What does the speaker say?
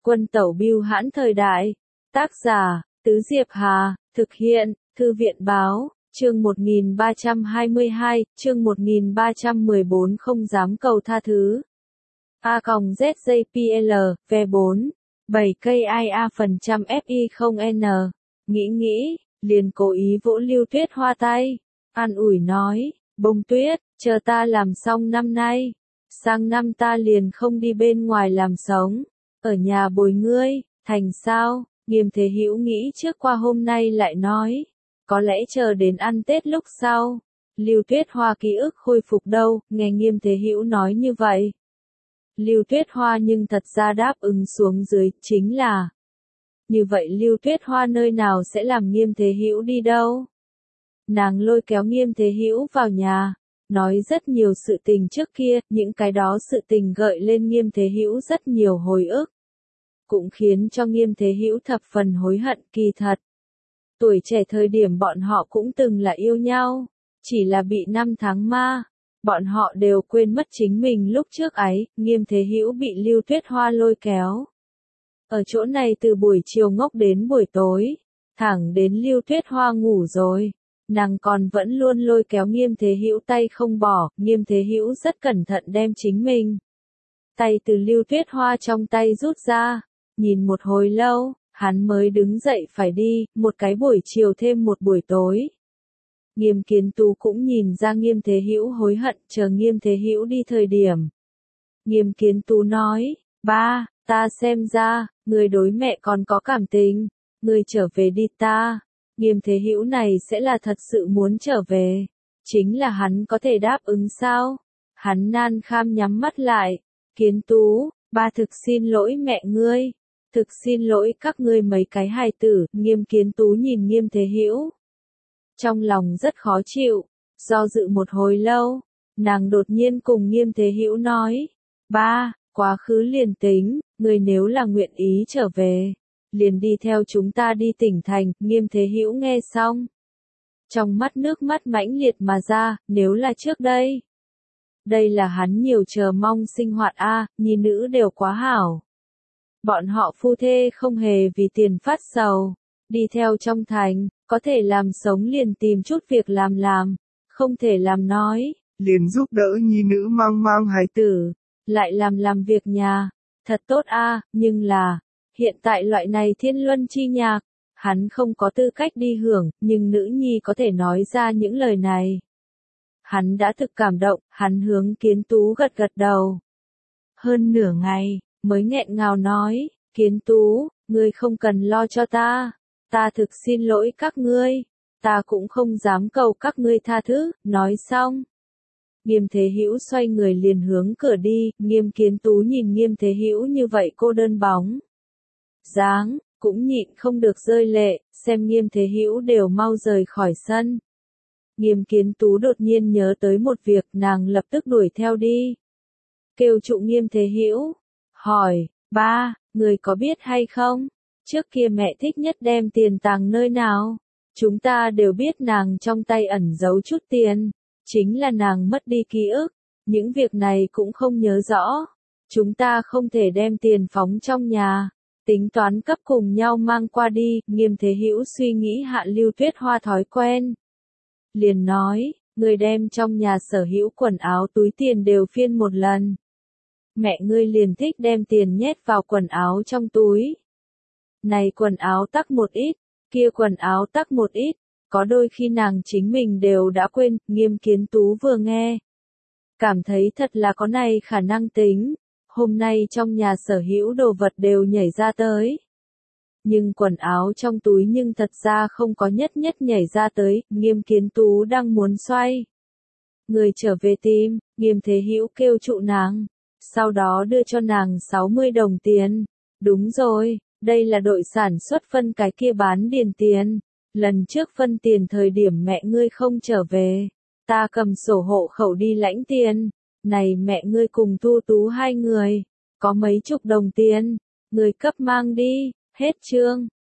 Quân tẩu bưu hãn thời đại. Tác giả, Tứ Diệp Hà, thực hiện, Thư viện Báo, chương 1322, chương 1314 không dám cầu tha thứ. A.ZJPL, V4, 7 cây IA% FI không N. Nghĩ, liền cố ý vỗ Lưu Tuyết Hoa tay, an ủi nói, Bông Tuyết, chờ ta làm xong năm nay, sang năm ta liền không đi bên ngoài làm sống, ở nhà bồi ngươi, thành sao? Nghiêm Thế Hữu nghĩ trước qua hôm nay lại nói, có lẽ chờ đến ăn Tết lúc sau, Lưu Tuyết Hoa ký ức khôi phục đâu, nghe Nghiêm Thế Hữu nói như vậy. Lưu Tuyết Hoa nhưng thật ra đáp ứng xuống dưới, chính là như vậy Lưu Tuyết Hoa nơi nào sẽ làm Nghiêm Thế Hữu đi đâu? Nàng lôi kéo Nghiêm Thế Hữu vào nhà, nói rất nhiều sự tình trước kia, những cái đó sự tình gợi lên Nghiêm Thế Hữu rất nhiều hồi ức, cũng khiến cho Nghiêm Thế Hữu thập phần hối hận. Kỳ thật, tuổi trẻ thời điểm bọn họ cũng từng là yêu nhau, chỉ là bị năm tháng ma, bọn họ đều quên mất chính mình lúc trước ấy. Nghiêm Thế Hữu bị Lưu Tuyết Hoa lôi kéo, ở chỗ này từ buổi chiều ngốc đến buổi tối, thẳng đến Lưu Tuyết Hoa ngủ rồi, nàng còn vẫn luôn lôi kéo Nghiêm Thế Hữu tay không bỏ. Nghiêm Thế Hữu rất cẩn thận đem chính mình tay từ Lưu Tuyết Hoa trong tay rút ra, nhìn một hồi lâu, hắn mới đứng dậy phải đi, một cái buổi chiều thêm một buổi tối. Nghiêm Kiến Tú cũng nhìn ra Nghiêm Thế Hữu hối hận, chờ Nghiêm Thế Hữu đi thời điểm. Nghiêm Kiến Tú nói, ba, ta xem ra, người đối mẹ còn có cảm tình, người trở về đi ta. Nghiêm Thế Hữu này sẽ là thật sự muốn trở về, chính là hắn có thể đáp ứng sao? Hắn nan kham nhắm mắt lại, Kiến Tú, ba thực xin lỗi mẹ ngươi, thực xin lỗi các ngươi mấy cái hài tử. Nghiêm Kiến Tú nhìn Nghiêm Thế Hữu, trong lòng rất khó chịu, do dự một hồi lâu, nàng đột nhiên cùng Nghiêm Thế Hữu nói, ba, quá khứ liền tính, người nếu là nguyện ý trở về, liền đi theo chúng ta đi tỉnh thành. Nghiêm Thế Hữu nghe xong, trong mắt nước mắt mãnh liệt mà ra, nếu là trước đây. Đây là hắn nhiều chờ mong sinh hoạt a, nhi nữ đều quá hảo. Bọn họ phu thê không hề vì tiền phát sầu, đi theo trong thành, có thể làm sống liền tìm chút việc làm, không thể làm nói, liền giúp đỡ nhi nữ mang hài tử, lại làm việc nhà, thật tốt a. Nhưng là, hiện tại loại này thiên luân chi nhạc, hắn không có tư cách đi hưởng, nhưng nữ nhi có thể nói ra những lời này. Hắn đã thực cảm động, hắn hướng Kiến Tú gật đầu. Hơn nửa ngày, mới nghẹn ngào nói, Kiến Tú, ngươi không cần lo cho ta thực xin lỗi các ngươi, ta cũng không dám cầu các ngươi tha thứ. Nói xong, Nghiêm Thế Hữu xoay người liền hướng cửa đi. Nghiêm Kiến Tú nhìn Nghiêm Thế Hữu như vậy cô đơn bóng dáng, cũng nhịn không được rơi lệ, xem Nghiêm Thế Hữu đều mau rời khỏi sân. Nghiêm Kiến Tú đột nhiên nhớ tới một việc, nàng lập tức đuổi theo đi, kêu trụ Nghiêm Thế Hữu, hỏi, ba, người có biết hay không, trước kia mẹ thích nhất đem tiền tàng nơi nào? Chúng ta đều biết nàng trong tay ẩn giấu chút tiền, chính là nàng mất đi ký ức, những việc này cũng không nhớ rõ. Chúng ta không thể đem tiền phóng trong nhà, tính toán cấp cùng nhau mang qua đi. Nghiêm Thế Hữu suy nghĩ hạ Lưu Tuyết Hoa thói quen, liền nói, người đem trong nhà sở hữu quần áo túi tiền đều phiên một lần. Mẹ ngươi liền thích đem tiền nhét vào quần áo trong túi. Này quần áo tắc một ít, kia quần áo tắc một ít, có đôi khi nàng chính mình đều đã quên. Nghiêm Kiến Tú vừa nghe, cảm thấy thật là có này khả năng tính, hôm nay trong nhà sở hữu đồ vật đều nhảy ra tới. Nhưng quần áo trong túi nhưng thật ra không có nhất nhảy ra tới. Nghiêm Kiến Tú đang muốn xoay người trở về tìm, Nghiêm Thế Hữu kêu trụ nàng, sau đó đưa cho nàng 60 đồng tiền. Đúng rồi, đây là đội sản xuất phân cái kia bán điền tiền. Lần trước phân tiền thời điểm mẹ ngươi không trở về, ta cầm sổ hộ khẩu đi lãnh tiền. Này mẹ ngươi cùng Tu Tú hai người, có mấy chục đồng tiền, ngươi cấp mang đi. Hết chương.